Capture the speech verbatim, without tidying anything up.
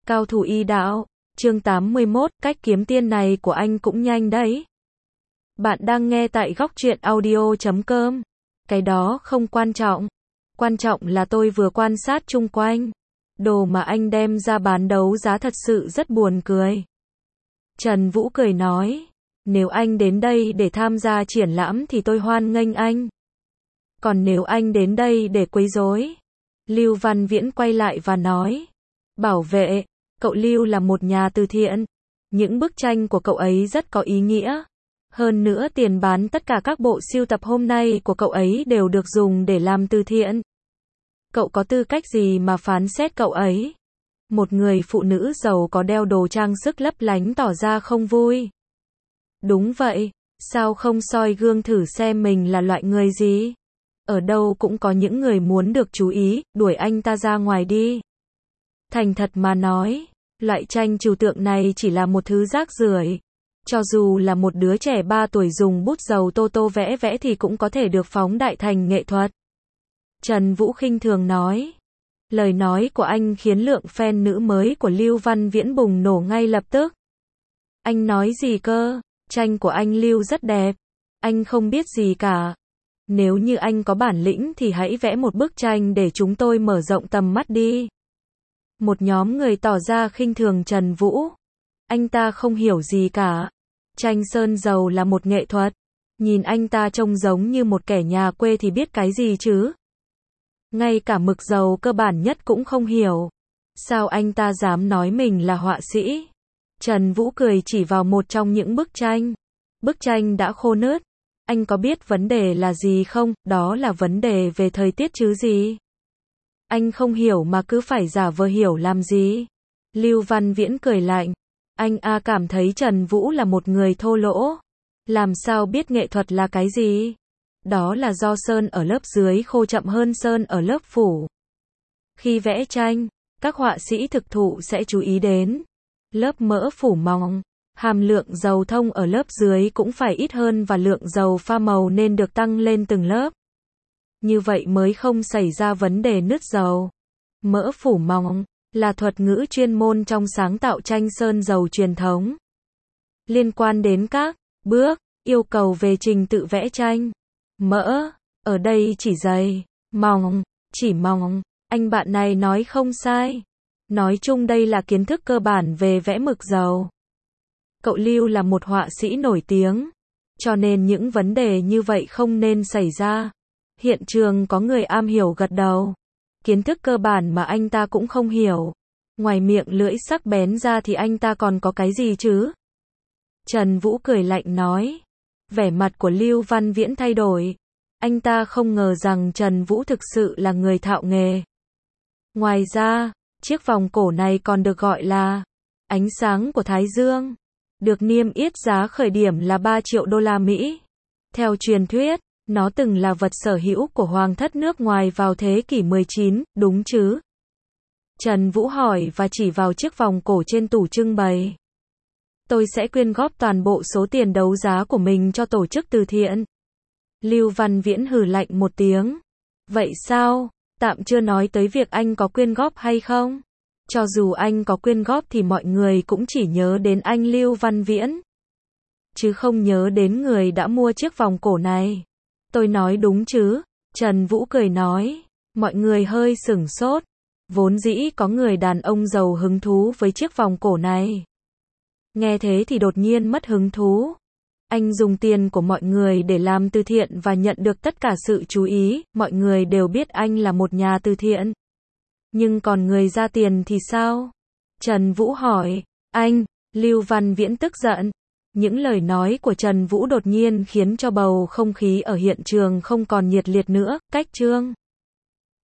Cao thủ y đạo, chương tám mươi mốt, cách kiếm tiền này của anh cũng nhanh đấy. Bạn đang nghe tại góc truyện audio chấm com. Cái đó không quan trọng. Quan trọng là tôi vừa quan sát chung quanh. Đồ mà anh đem ra bán đấu giá thật sự rất buồn cười. Trần Vũ cười nói, nếu anh đến đây để tham gia triển lãm thì tôi hoan nghênh anh. Còn nếu anh đến đây để quấy rối, Lưu Văn Viễn quay lại và nói, bảo vệ, cậu Lưu là một nhà từ thiện. Những bức tranh của cậu ấy rất có ý nghĩa. Hơn nữa tiền bán tất cả các bộ sưu tập hôm nay của cậu ấy đều được dùng để làm từ thiện. Cậu có tư cách gì mà phán xét cậu ấy? Một người phụ nữ giàu có đeo đồ trang sức lấp lánh tỏ ra không vui. Đúng vậy, sao không soi gương thử xem mình là loại người gì? Ở đâu cũng có những người muốn được chú ý, đuổi anh ta ra ngoài đi. Thành thật mà nói, loại tranh trừu tượng này chỉ là một thứ rác rưởi. Cho dù là một đứa trẻ ba tuổi dùng bút dầu tô tô vẽ vẽ thì cũng có thể được phóng đại thành nghệ thuật. Trần Vũ khinh thường nói. Lời nói của anh khiến lượng fan nữ mới của Lưu Văn Viễn bùng nổ ngay lập tức. Anh nói gì cơ? Tranh của anh Lưu rất đẹp. Anh không biết gì cả. Nếu như anh có bản lĩnh thì hãy vẽ một bức tranh để chúng tôi mở rộng tầm mắt đi. Một nhóm người tỏ ra khinh thường Trần Vũ. Anh ta không hiểu gì cả. Tranh sơn dầu là một nghệ thuật. Nhìn anh ta trông giống như một kẻ nhà quê thì biết cái gì chứ? Ngay cả mực dầu cơ bản nhất cũng không hiểu. Sao anh ta dám nói mình là họa sĩ? Trần Vũ cười chỉ vào một trong những bức tranh. Bức tranh đã khô nứt. Anh có biết vấn đề là gì không? Đó là vấn đề về thời tiết chứ gì? Anh không hiểu mà cứ phải giả vờ hiểu làm gì? Lưu Văn Viễn cười lạnh. Anh a cảm thấy Trần Vũ là một người thô lỗ. Làm sao biết nghệ thuật là cái gì? Đó là do sơn ở lớp dưới khô chậm hơn sơn ở lớp phủ. Khi vẽ tranh, các họa sĩ thực thụ sẽ chú ý đến lớp mỡ phủ mỏng. Hàm lượng dầu thông ở lớp dưới cũng phải ít hơn và lượng dầu pha màu nên được tăng lên từng lớp. Như vậy mới không xảy ra vấn đề nứt dầu. Mỡ phủ mỏng là thuật ngữ chuyên môn trong sáng tạo tranh sơn dầu truyền thống. Liên quan đến các bước, yêu cầu về trình tự vẽ tranh. Mỡ, ở đây chỉ dày, mỏng, chỉ mỏng. Anh bạn này nói không sai. Nói chung đây là kiến thức cơ bản về vẽ mực dầu. Cậu Lưu là một họa sĩ nổi tiếng, cho nên những vấn đề như vậy không nên xảy ra. Hiện trường có người am hiểu gật đầu. Kiến thức cơ bản mà anh ta cũng không hiểu. Ngoài miệng lưỡi sắc bén ra thì anh ta còn có cái gì chứ? Trần Vũ cười lạnh nói. Vẻ mặt của Lưu Văn Viễn thay đổi. Anh ta không ngờ rằng Trần Vũ thực sự là người thạo nghề. Ngoài ra, chiếc vòng cổ này còn được gọi là ánh sáng của Thái Dương. Được niêm yết giá khởi điểm là ba triệu đô la Mỹ. Theo truyền thuyết, nó từng là vật sở hữu của hoàng thất nước ngoài vào thế kỷ mười chín, đúng chứ? Trần Vũ hỏi và chỉ vào chiếc vòng cổ trên tủ trưng bày. Tôi sẽ quyên góp toàn bộ số tiền đấu giá của mình cho tổ chức từ thiện. Lưu Văn Viễn hừ lạnh một tiếng. Vậy sao? Tạm chưa nói tới việc anh có quyên góp hay không? Cho dù anh có quyên góp thì mọi người cũng chỉ nhớ đến anh Lưu Văn Viễn. Chứ không nhớ đến người đã mua chiếc vòng cổ này. Tôi nói đúng chứ? Trần Vũ cười nói. Mọi người hơi sửng sốt. Vốn dĩ có người đàn ông giàu hứng thú với chiếc vòng cổ này. Nghe thế thì đột nhiên mất hứng thú. Anh dùng tiền của mọi người để làm từ thiện và nhận được tất cả sự chú ý. Mọi người đều biết anh là một nhà từ thiện. Nhưng còn người ra tiền thì sao? Trần Vũ hỏi. Anh, Lưu Văn Viễn tức giận. Những lời nói của Trần Vũ đột nhiên khiến cho bầu không khí ở hiện trường không còn nhiệt liệt nữa. Cách chương